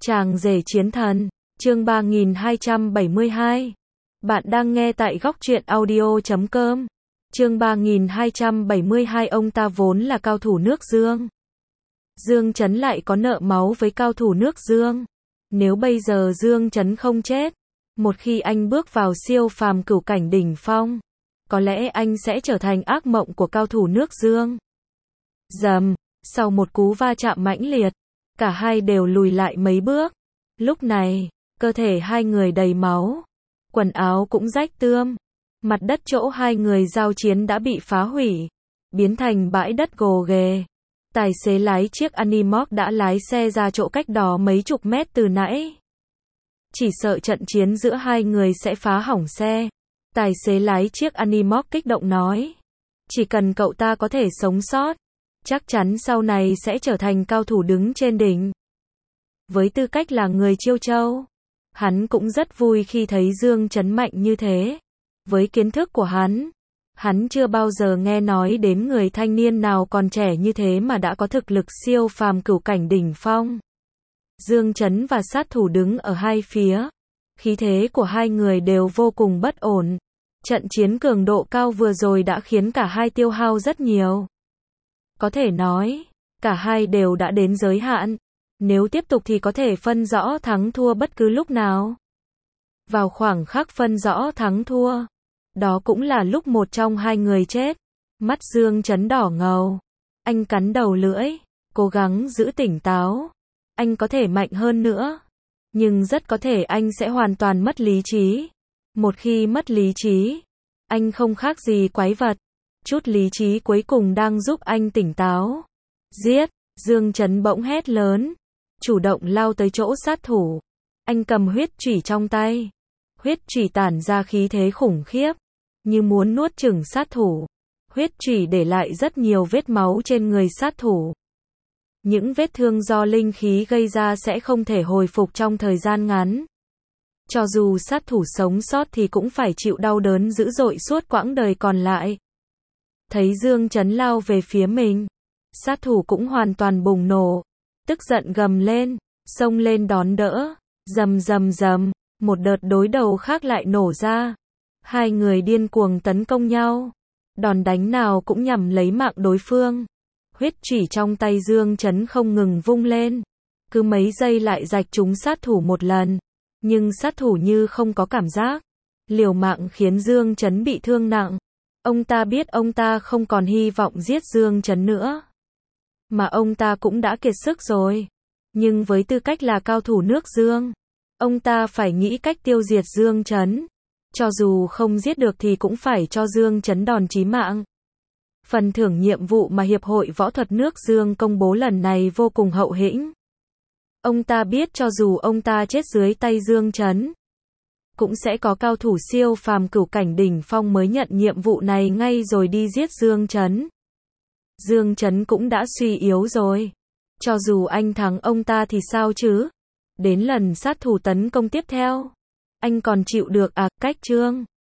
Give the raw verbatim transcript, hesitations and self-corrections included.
Chàng rể chiến thần, chương ba nghìn hai trăm bảy mươi hai. Bạn đang nghe tại góc truyện audio chấm com. Chương ba nghìn hai trăm bảy mươi hai. Ông ta vốn là cao thủ nước Dương. Dương Chấn lại có nợ máu với cao thủ nước Dương. Nếu bây giờ Dương Chấn không chết, một khi anh bước vào siêu phàm cửu cảnh đỉnh phong, có lẽ anh sẽ trở thành ác mộng của cao thủ nước Dương. Rầm, sau một cú va chạm mãnh liệt, cả hai đều lùi lại mấy bước. Lúc này, cơ thể hai người đầy máu, quần áo cũng rách tươm, mặt đất chỗ hai người giao chiến đã bị phá hủy, biến thành bãi đất gồ ghề. Tài xế lái chiếc Animoc đã lái xe ra chỗ cách đó mấy chục mét từ nãy. Chỉ sợ trận chiến giữa hai người sẽ phá hỏng xe. Tài xế lái chiếc Animoc kích động nói. Chỉ cần cậu ta có thể sống sót, chắc chắn sau này sẽ trở thành cao thủ đứng trên đỉnh. Với tư cách là người Chiêu Châu, hắn cũng rất vui khi thấy Dương Chấn mạnh như thế. Với kiến thức của hắn, hắn chưa bao giờ nghe nói đến người thanh niên nào còn trẻ như thế mà đã có thực lực siêu phàm cửu cảnh đỉnh phong. Dương Chấn và sát thủ đứng ở hai phía. Khí thế của hai người đều vô cùng bất ổn. Trận chiến cường độ cao vừa rồi đã khiến cả hai tiêu hao rất nhiều. Có thể nói, cả hai đều đã đến giới hạn. Nếu tiếp tục thì có thể phân rõ thắng thua bất cứ lúc nào. Vào khoảng khắc phân rõ thắng thua, đó cũng là lúc một trong hai người chết. Mắt Dương Chấn đỏ ngầu. Anh cắn đầu lưỡi, cố gắng giữ tỉnh táo. Anh có thể mạnh hơn nữa, nhưng rất có thể anh sẽ hoàn toàn mất lý trí. Một khi mất lý trí, anh không khác gì quái vật. Chút lý trí cuối cùng đang giúp anh tỉnh táo. Giết! Dương Chấn bỗng hét lớn, chủ động lao tới chỗ sát thủ. Anh cầm huyết chủy trong tay. Huyết chủy tản ra khí thế khủng khiếp, như muốn nuốt chửng sát thủ. Huyết chủy để lại rất nhiều vết máu trên người sát thủ. Những vết thương do linh khí gây ra sẽ không thể hồi phục trong thời gian ngắn. Cho dù sát thủ sống sót thì cũng phải chịu đau đớn dữ dội suốt quãng đời còn lại. Thấy Dương Chấn lao về phía mình, sát thủ cũng hoàn toàn bùng nổ, tức giận gầm lên, xông lên đón đỡ. Rầm rầm rầm, một đợt đối đầu khác lại nổ ra. Hai người điên cuồng tấn công nhau, đòn đánh nào cũng nhằm lấy mạng đối phương. Huyết chủy trong tay Dương Chấn không ngừng vung lên, cứ mấy giây lại rạch trúng sát thủ một lần, nhưng sát thủ như không có cảm giác, liều mạng khiến Dương Chấn bị thương nặng. Ông ta biết ông ta không còn hy vọng giết Dương Chấn nữa, mà ông ta cũng đã kiệt sức rồi. Nhưng với tư cách là cao thủ nước Dương, ông ta phải nghĩ cách tiêu diệt Dương Chấn. Cho dù không giết được thì cũng phải cho Dương Chấn đòn chí mạng. Phần thưởng nhiệm vụ mà Hiệp hội Võ thuật nước Dương công bố lần này vô cùng hậu hĩnh. Ông ta biết cho dù ông ta chết dưới tay Dương Chấn, cũng sẽ có cao thủ siêu phàm cửu cảnh đỉnh phong mới nhận nhiệm vụ này ngay rồi đi giết Dương Chấn. Dương Chấn cũng đã suy yếu rồi. Cho dù anh thắng ông ta thì sao chứ? Đến lần sát thủ tấn công tiếp theo, anh còn chịu được à? Cách chương